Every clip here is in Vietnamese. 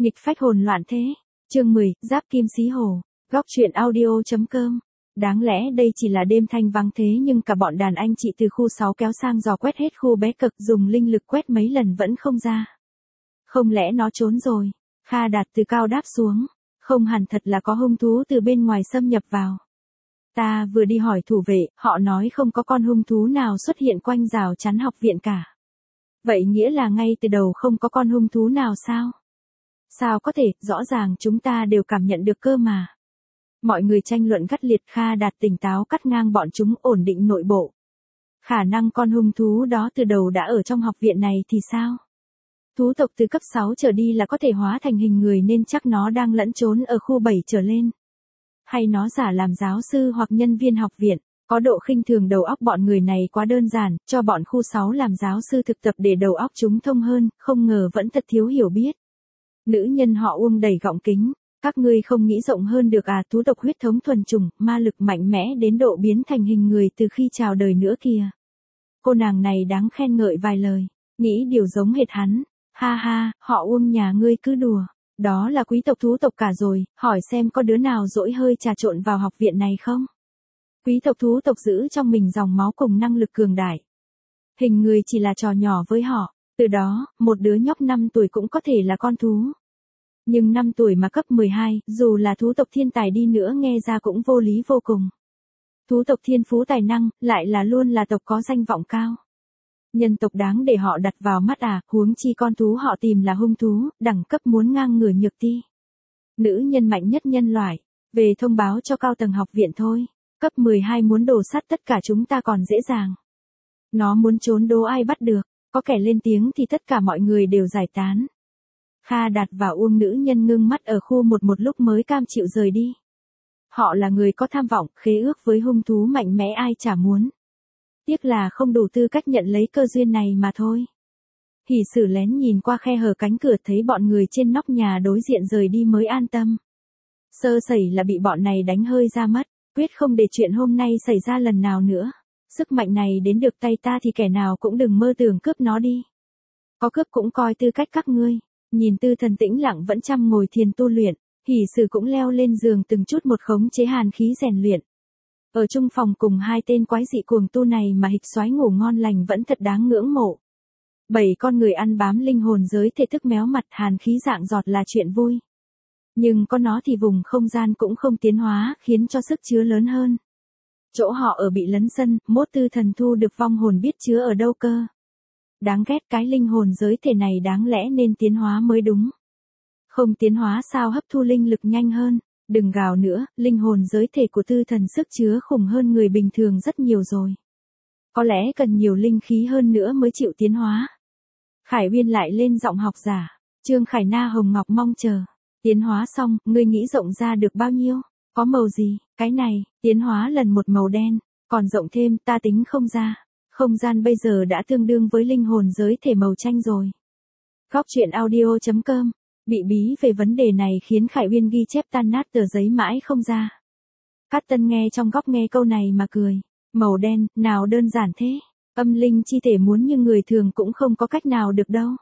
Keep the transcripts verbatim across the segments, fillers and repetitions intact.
Nghịch phách hồn loạn thế. Chương mười, Giáp Kim Xí Hồ. Góc truyện audio.com. Đáng lẽ đây chỉ là đêm thanh vắng thế nhưng cả bọn đàn anh chị từ khu sáu kéo sang dò quét hết khu bé cực, dùng linh lực quét mấy lần vẫn không ra. Không lẽ nó trốn rồi? Kha Đạt từ cao đáp xuống. Không hẳn thật là có hung thú từ bên ngoài xâm nhập vào. Ta vừa đi hỏi thủ vệ, họ nói không có con hung thú nào xuất hiện quanh rào chắn học viện cả. Vậy nghĩa là ngay từ đầu không có con hung thú nào sao? Sao có thể, rõ ràng chúng ta đều cảm nhận được cơ mà. Mọi người tranh luận gắt liệt. Kha Đạt tỉnh táo cắt ngang bọn chúng, ổn định nội bộ. Khả năng con hung thú đó từ đầu đã ở trong học viện này thì sao? Thú tộc từ cấp sáu trở đi là có thể hóa thành hình người nên chắc nó đang lẫn trốn ở khu bảy trở lên. Hay nó giả làm giáo sư hoặc nhân viên học viện, có độ khinh thường đầu óc bọn người này quá đơn giản, cho bọn khu sáu làm giáo sư thực tập để đầu óc chúng thông hơn, không ngờ vẫn thật thiếu hiểu biết. Nữ nhân họ Uông đầy gọng kính, các ngươi không nghĩ rộng hơn được à? Thú tộc huyết thống thuần chủng, ma lực mạnh mẽ đến độ biến thành hình người từ khi chào đời nữa kìa. Cô nàng này đáng khen ngợi vài lời, nghĩ điều giống hệt hắn. Ha ha, họ Uông nhà ngươi cứ đùa. Đó là quý tộc thú tộc cả rồi, hỏi xem có đứa nào dỗi hơi trà trộn vào học viện này không? Quý tộc thú tộc giữ trong mình dòng máu cùng năng lực cường đại. Hình người chỉ là trò nhỏ với họ, từ đó, một đứa nhóc năm tuổi cũng có thể là con thú. Nhưng năm tuổi mà cấp mười hai, dù là thú tộc thiên tài đi nữa nghe ra cũng vô lý vô cùng. Thú tộc thiên phú tài năng, lại là luôn là tộc có danh vọng cao. Nhân tộc đáng để họ đặt vào mắt à, huống chi con thú họ tìm là hung thú, đẳng cấp muốn ngang ngửa Nhược Ti. Nữ nhân mạnh nhất nhân loại, về thông báo cho cao tầng học viện thôi, cấp mười hai muốn đổ sắt tất cả chúng ta còn dễ dàng. Nó muốn trốn đố ai bắt được, có kẻ lên tiếng thì tất cả mọi người đều giải tán. Kha Đạt và Uông nữ nhân ngưng mắt ở khu một một lúc mới cam chịu rời đi. Họ là người có tham vọng, khế ước với hung thú mạnh mẽ ai chả muốn. Tiếc là không đủ tư cách nhận lấy cơ duyên này mà thôi. Hỉ Sử lén nhìn qua khe hở cánh cửa thấy bọn người trên nóc nhà đối diện rời đi mới an tâm. Sơ sẩy là bị bọn này đánh hơi ra mất, quyết không để chuyện hôm nay xảy ra lần nào nữa. Sức mạnh này đến được tay ta thì kẻ nào cũng đừng mơ tưởng cướp nó đi. Có cướp cũng coi tư cách các ngươi. Nhìn Tư Thần tĩnh lặng vẫn chăm ngồi thiền tu luyện, Hỉ Sử cũng leo lên giường từng chút một khống chế hàn khí rèn luyện. Ở chung phòng cùng hai tên quái dị cuồng tu này mà hịch soái ngủ ngon lành vẫn thật đáng ngưỡng mộ. Bảy con người ăn bám linh hồn giới thể thức méo mặt hàn khí dạng giọt là chuyện vui. Nhưng có nó thì vùng không gian cũng không tiến hóa, khiến cho sức chứa lớn hơn. Chỗ họ ở bị lấn sân, mốt Tư Thần thu được vong hồn biết chứa ở đâu cơ. Đáng ghét, cái linh hồn giới thể này đáng lẽ nên tiến hóa mới đúng. Không tiến hóa sao hấp thu linh lực nhanh hơn. Đừng gào nữa, linh hồn giới thể của Tư Thần sức chứa khủng hơn người bình thường rất nhiều rồi. Có lẽ cần nhiều linh khí hơn nữa mới chịu tiến hóa. Khải Uyên lại lên giọng học giả. Trương Khải Na Hồng Ngọc mong chờ. Tiến hóa xong, ngươi nghĩ rộng ra được bao nhiêu? Có màu gì? Cái này, tiến hóa lần một màu đen. Còn rộng thêm, ta tính không ra. Không gian bây giờ đã tương đương với linh hồn giới thể màu chanh rồi. Góc truyện audio.com. Bị bí về vấn đề này khiến Khải Uyên ghi chép tan nát tờ giấy mãi không ra. Cát Tân nghe trong góc nghe câu này mà cười. Màu đen, nào đơn giản thế. Âm linh chi thể muốn như người thường cũng không có cách nào được đâu.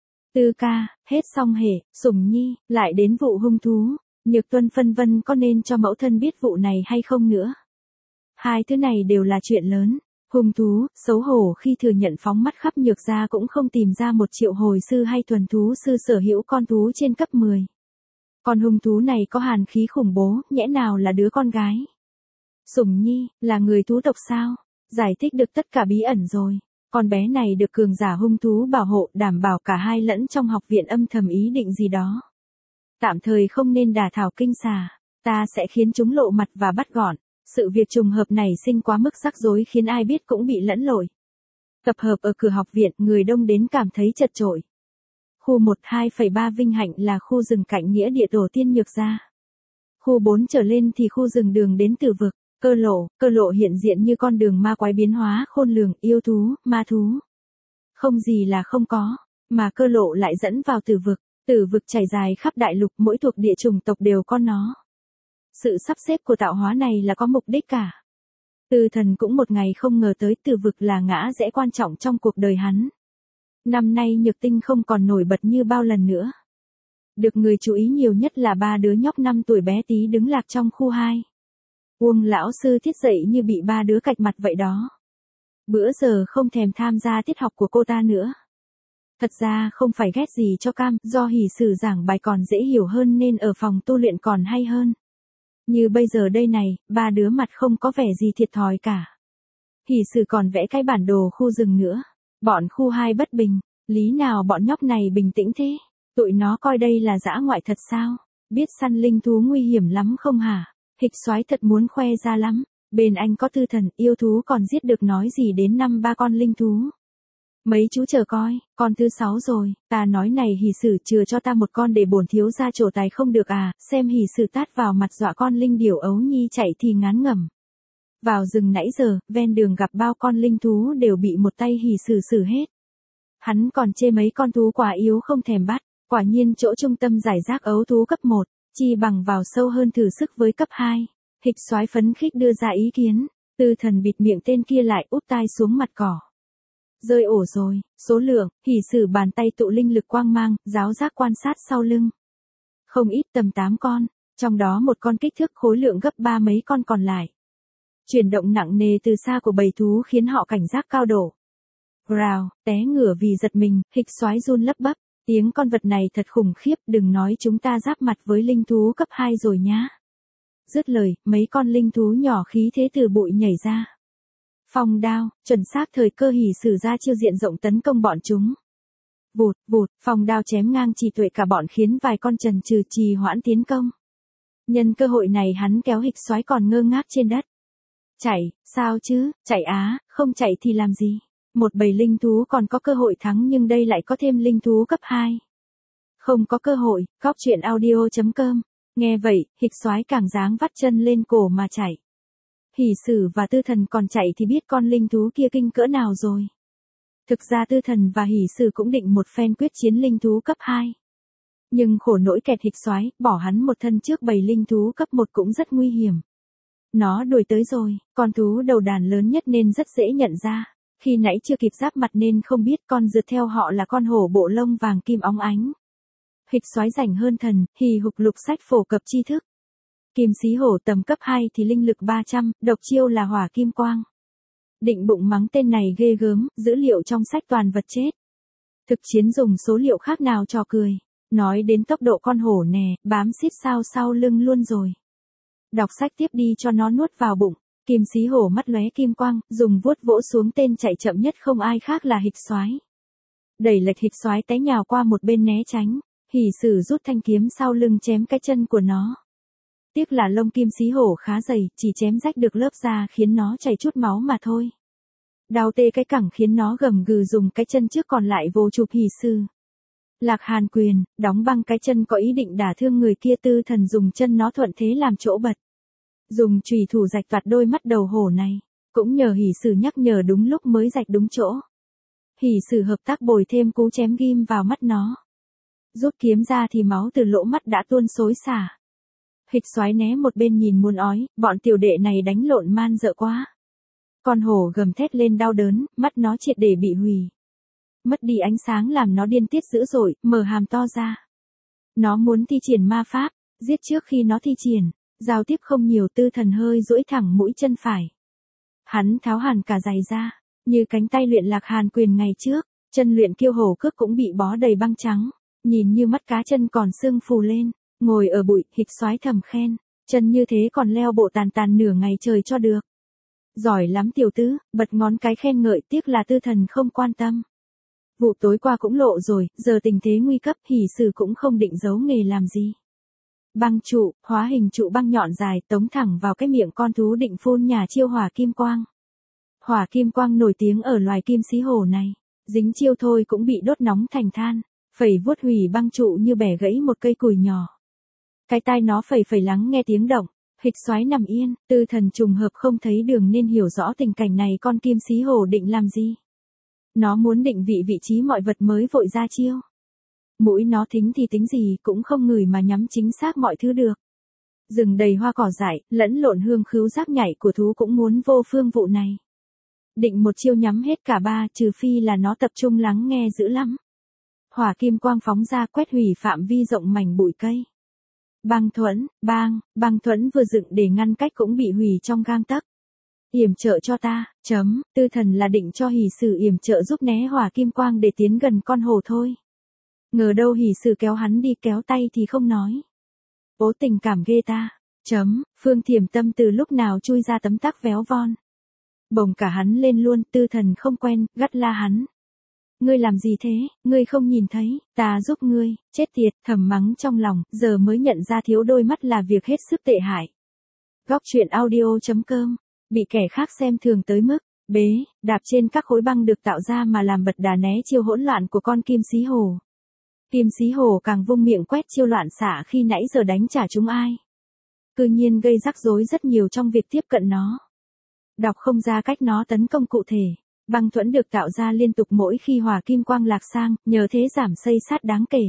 Tư ca, hết xong hề, Sủng Nhi, lại đến vụ hung thú. Nhược Tuân phân vân có nên cho mẫu thân biết vụ này hay không nữa. Hai thứ này đều là chuyện lớn. Hung thú, xấu hổ khi thừa nhận phóng mắt khắp Nhược gia cũng không tìm ra một triệu hồi sư hay thuần thú sư sở hữu con thú trên cấp mười. Con hung thú này có hàn khí khủng bố, nhẽ nào là đứa con gái. Sủng Nhi, là người thú tộc sao? Giải thích được tất cả bí ẩn rồi. Con bé này được cường giả hung thú bảo hộ, đảm bảo cả hai lẫn trong học viện âm thầm ý định gì đó. Tạm thời không nên đả thảo kinh xà, ta sẽ khiến chúng lộ mặt và bắt gọn. Sự việc trùng hợp này sinh quá mức rắc rối khiến ai biết cũng bị lẫn lội. Tập hợp ở cửa học viện, người đông đến cảm thấy chật chội. Khu một hai phẩy ba Vinh Hạnh là khu rừng cạnh nghĩa địa tổ tiên Nhược gia. Khu bốn trở lên thì khu rừng đường đến Tử vực, cơ lộ, cơ lộ hiện diện như con đường ma quái biến hóa khôn lường, yêu thú, ma thú. Không gì là không có, mà cơ lộ lại dẫn vào Tử vực, Tử vực trải dài khắp đại lục, mỗi thuộc địa chủng tộc đều có nó. Sự sắp xếp của tạo hóa này là có mục đích cả. Tư Thần cũng một ngày không ngờ tới Tử vực là ngã rẽ quan trọng trong cuộc đời hắn. Năm nay Nhược Tinh không còn nổi bật như bao lần nữa. Được người chú ý nhiều nhất là ba đứa nhóc năm tuổi bé tí đứng lạc trong khu hai. Uông lão sư Thiết dậy như bị ba đứa cạch mặt vậy đó. Bữa giờ không thèm tham gia tiết học của cô ta nữa. Thật ra không phải ghét gì cho Cam, do hỷ sử giảng bài còn dễ hiểu hơn nên ở phòng tu luyện còn hay hơn. Như bây giờ đây này, ba đứa mặt không có vẻ gì thiệt thòi cả. Hỷ sử còn vẽ cái bản đồ khu rừng nữa. Bọn khu hai bất bình, lý nào bọn nhóc này bình tĩnh thế? Tụi nó coi đây là dã ngoại thật sao? Biết săn linh thú nguy hiểm lắm không hả? Hịch soái thật muốn khoe ra lắm. Bên anh có tư thần, yêu thú còn giết được nói gì đến năm ba con linh thú. Mấy chú chờ coi, con thứ sáu rồi, ta nói này hỷ sử chừa cho ta một con để bổn thiếu gia trổ tài không được à, xem hỷ sử tát vào mặt dọa con linh điểu ấu nhi chạy thì ngán ngẩm. Vào rừng nãy giờ, ven đường gặp bao con linh thú đều bị một tay hỷ sử xử hết. Hắn còn chê mấy con thú quá yếu không thèm bắt, quả nhiên chỗ trung tâm giải rác ấu thú cấp một, chi bằng vào sâu hơn thử sức với cấp hai. Hịch soái phấn khích đưa ra ý kiến, Tư Thần bịt miệng tên kia lại úp tai xuống mặt cỏ. Rơi ổ rồi, số lượng, hỷ sử bàn tay tụ linh lực quang mang, giáo giác quan sát sau lưng. Không ít tầm tám con, trong đó một con kích thước khối lượng gấp ba mấy con còn lại. Chuyển động nặng nề từ xa của bầy thú khiến họ cảnh giác cao độ. Rào, té ngửa vì giật mình, hịch soái run lấp bắp, tiếng con vật này thật khủng khiếp, đừng nói chúng ta giáp mặt với linh thú cấp hai rồi nhá. Dứt lời, mấy con linh thú nhỏ khí thế từ bụi nhảy ra. Phong đao, chuẩn xác thời cơ hỷ sử ra chiêu diện rộng tấn công bọn chúng. Vụt, vụt, phong đao chém ngang trì tuệ cả bọn khiến vài con trần trừ trì hoãn tiến công. Nhân cơ hội này hắn kéo hịch soái còn ngơ ngác trên đất. Chạy, sao chứ, chạy á, không chạy thì làm gì. Một bầy linh thú còn có cơ hội thắng nhưng đây lại có thêm linh thú cấp hai. Không có cơ hội, cóc truyện audio chấm com. Nghe vậy, hịch soái càng dáng vắt chân lên cổ mà chạy. Hỷ sử và Tư Thần còn chạy thì biết con linh thú kia kinh cỡ nào rồi. Thực ra Tư Thần và hỷ sử cũng định một phen quyết chiến linh thú cấp hai. Nhưng khổ nỗi kẹt hịch soái, bỏ hắn một thân trước bầy linh thú cấp một cũng rất nguy hiểm. Nó đuổi tới rồi, con thú đầu đàn lớn nhất nên rất dễ nhận ra. Khi nãy chưa kịp giáp mặt nên không biết con rượt theo họ là con hổ bộ lông vàng kim óng ánh. Hịch soái rảnh hơn thần, hì hục lục sách phổ cập tri thức. Kim xí hổ tầm cấp hai thì linh lực ba trăm, độc chiêu là hỏa kim quang. Định bụng mắng tên này ghê gớm, dữ liệu trong sách toàn vật chết. Thực chiến dùng số liệu khác nào trò cười. Nói đến tốc độ con hổ nè, bám xít sao sau lưng luôn rồi. Đọc sách tiếp đi cho nó nuốt vào bụng. Kim xí hổ mắt lóe kim quang, dùng vuốt vỗ xuống tên chạy chậm nhất không ai khác là hịch soái. Đẩy lệch hịch soái té nhào qua một bên né tránh, hỷ sử rút thanh kiếm sau lưng chém cái chân của nó. Tiếc là lông kim xí hổ khá dày, chỉ chém rách được lớp da khiến nó chảy chút máu mà thôi. Đau tê cái cẳng khiến nó gầm gừ dùng cái chân trước còn lại vồ chụp hỷ sử. Lạc Hàn Quyền, đóng băng cái chân có ý định đả thương người kia. Tư Thần dùng chân nó thuận thế làm chỗ bật. Dùng chùy thủ rạch toạc đôi mắt đầu hổ này. Cũng nhờ hỷ sử nhắc nhở đúng lúc mới rạch đúng chỗ. Hỷ sử hợp tác bồi thêm cú chém ghim vào mắt nó. Rút kiếm ra thì máu từ lỗ mắt đã tuôn xối xả. Hịch soái né một bên nhìn muốn ói, bọn tiểu đệ này đánh lộn man dợ quá. Con hổ gầm thét lên đau đớn, mắt nó triệt để bị hủy. Mất đi ánh sáng làm nó điên tiết dữ dội, mở hàm to ra. Nó muốn thi triển ma pháp, giết trước khi nó thi triển. Giao tiếp không nhiều. Tư Thần hơi duỗi thẳng mũi chân phải. Hắn tháo hẳn cả giày ra, như cánh tay luyện Lạc Hàn Quyền ngày trước, chân luyện Kiêu Hổ Cước cũng bị bó đầy băng trắng, nhìn như mắt cá chân còn sưng phù lên, ngồi ở bụi, hịch soái thầm khen, chân như thế còn leo bộ tàn tàn nửa ngày trời cho được. Giỏi lắm tiểu tứ, bật ngón cái khen ngợi, tiếc là Tư Thần không quan tâm. Vụ tối qua cũng lộ rồi, giờ tình thế nguy cấp, hỷ sử cũng không định giấu nghề làm gì. Băng trụ, hóa hình trụ băng nhọn dài tống thẳng vào cái miệng con thú định phun nhà chiêu hỏa kim quang. Hỏa kim quang nổi tiếng ở loài kim xí hổ này, dính chiêu thôi cũng bị đốt nóng thành than, phẩy vuốt hủy băng trụ như bẻ gãy một cây củi nhỏ. Cái tai nó phẩy phẩy lắng nghe tiếng động, hịch soái nằm yên. Tư Thần trùng hợp không thấy đường nên hiểu rõ tình cảnh này con kim xí hổ định làm gì. Nó muốn định vị vị trí mọi vật mới vội ra chiêu. Mũi nó thính thì tính gì cũng không ngửi mà nhắm chính xác mọi thứ được. Rừng đầy hoa cỏ dại, lẫn lộn hương khứu giác nhảy của thú cũng muốn vô phương vụ này. Định một chiêu nhắm hết cả ba, trừ phi là nó tập trung lắng nghe dữ lắm. hỏa kim quang phóng ra quét hủy phạm vi rộng mảnh bụi cây. Băng thuẫn, bang, băng thuẫn vừa dựng để ngăn cách cũng bị hủy trong gang tấc. Yểm trợ cho ta, chấm, Tư Thần là định cho hỷ sử yểm trợ giúp né hỏa kim quang để tiến gần con hổ thôi. Ngờ đâu hỷ sử kéo hắn đi, kéo tay thì không nói. Bố tình cảm ghê ta, chấm, Phương Thiểm Tâm từ lúc nào chui ra tấm tắc véo von. Bồng cả hắn lên luôn, Tư Thần không quen, gắt la hắn. Ngươi làm gì thế, ngươi không nhìn thấy, ta giúp ngươi, chết tiệt, thầm mắng trong lòng, giờ mới nhận ra thiếu đôi mắt là việc hết sức tệ hại. Góc truyện audio.com, bị kẻ khác xem thường tới mức, bế, đạp trên các khối băng được tạo ra mà làm bật đà né chiêu hỗn loạn của con kim xí hổ. Kim xí hổ càng vung miệng quét chiêu loạn xạ khi nãy giờ đánh trả chúng ai. Cư nhiên gây rắc rối rất nhiều trong việc tiếp cận nó. Đọc không ra cách nó tấn công cụ thể. Băng thuẫn được tạo ra liên tục mỗi khi hỏa kim quang lạc sang, nhờ thế giảm xây sát đáng kể.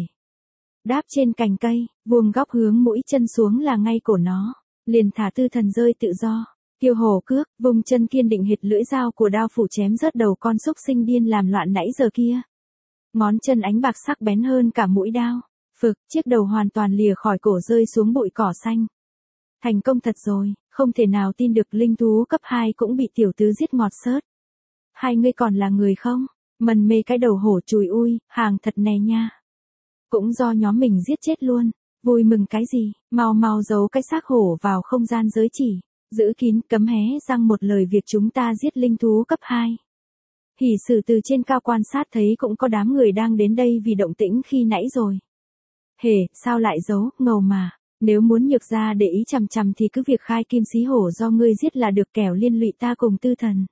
Đáp trên cành cây, vuông góc hướng mũi chân xuống là ngay cổ nó, liền thả Tư Thần rơi tự do. Kiêu hổ cước, vùng chân kiên định hệt lưỡi dao của đao phủ chém rớt đầu con súc sinh điên làm loạn nãy giờ kia. Ngón chân ánh bạc sắc bén hơn cả mũi đao. Phực, chiếc đầu hoàn toàn lìa khỏi cổ rơi xuống bụi cỏ xanh. Thành công thật rồi, không thể nào tin được linh thú cấp hai cũng bị tiểu tứ giết ngọt xớt. Hai ngươi còn là người không? Mần mê cái đầu hổ chùi ui, hàng thật nè nha. Cũng do nhóm mình giết chết luôn. Vui mừng cái gì, mau mau giấu cái xác hổ vào không gian giới chỉ. Giữ kín, cấm hé răng một lời việc chúng ta giết linh thú cấp hai. Hỷ sử từ trên cao quan sát thấy cũng có đám người đang đến đây vì động tĩnh khi nãy rồi. Hề, sao lại giấu, ngầu mà. Nếu muốn Nhược Gia để ý chằm chằm thì cứ việc khai kim xí hổ do ngươi giết là được, kẻo liên lụy ta cùng Tư Thần.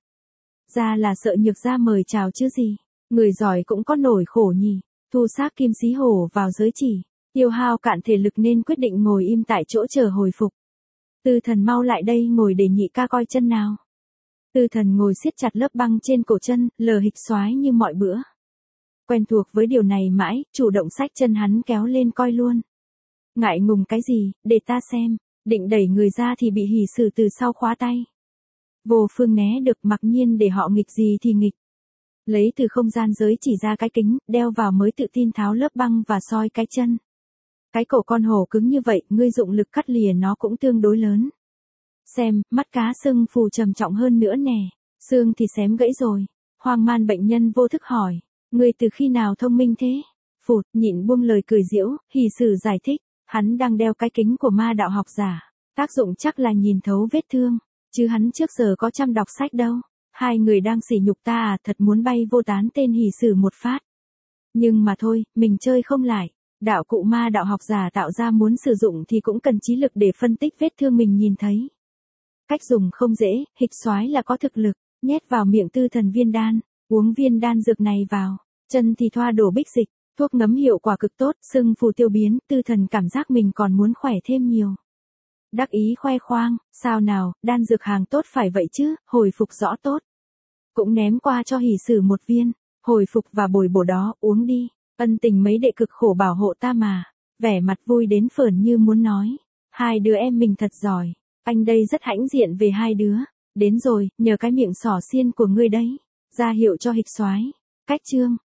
Ra là sợ Nhược Gia mời chào chứ gì. Người giỏi cũng có nổi khổ nhỉ. Thu xác kim xí hổ vào giới chỉ. Tiêu hao cạn thể lực nên quyết định ngồi im tại chỗ chờ hồi phục. Tư Thần mau lại đây ngồi để nhị ca coi chân nào. Tư Thần ngồi siết chặt lớp băng trên cổ chân, lờ hịch xoái như mọi bữa. Quen thuộc với điều này mãi, chủ động xách chân hắn kéo lên coi luôn. Ngại ngùng cái gì, để ta xem. Định đẩy người ra thì bị hỷ sử từ sau khóa tay. Vô phương né được, mặc nhiên để họ nghịch gì thì nghịch. Lấy từ không gian giới chỉ ra cái kính, đeo vào mới tự tin tháo lớp băng và soi cái chân. Cái cổ con hổ cứng như vậy, ngươi dụng lực cắt lìa nó cũng tương đối lớn. Xem, mắt cá sưng phù trầm trọng hơn nữa nè. Xương thì xém gãy rồi. Hoang man bệnh nhân vô thức hỏi. Ngươi từ khi nào thông minh thế? Phụt, nhịn buông lời cười giễu, hỷ sử giải thích. Hắn đang đeo cái kính của ma đạo học giả. Tác dụng chắc là nhìn thấu vết thương. Chứ hắn trước giờ có chăm đọc sách đâu. Hai người đang sỉ nhục ta à, thật muốn bay vô tán tên hỷ sử một phát. Nhưng mà thôi, mình chơi không lại. Đạo cụ ma đạo học giả tạo ra muốn sử dụng thì cũng cần trí lực để phân tích vết thương mình nhìn thấy. Cách dùng không dễ, hịch xoái là có thực lực, nhét vào miệng Tư Thần viên đan, uống viên đan dược này vào, chân thì thoa đổ bích dịch, thuốc ngấm hiệu quả cực tốt, sưng phù tiêu biến, Tư Thần cảm giác mình còn muốn khỏe thêm nhiều. Đắc ý khoe khoang, sao nào, đan dược hàng tốt phải vậy chứ, hồi phục rõ tốt. Cũng ném qua cho hỷ sử một viên, hồi phục và bồi bổ đó, uống đi, ân tình mấy đệ cực khổ bảo hộ ta mà, vẻ mặt vui đến phởn như muốn nói. Hai đứa em mình thật giỏi, anh đây rất hãnh diện về hai đứa, đến rồi, nhờ cái miệng xỏ xiên của ngươi đấy, ra hiệu cho hịch xoái. Cách chương.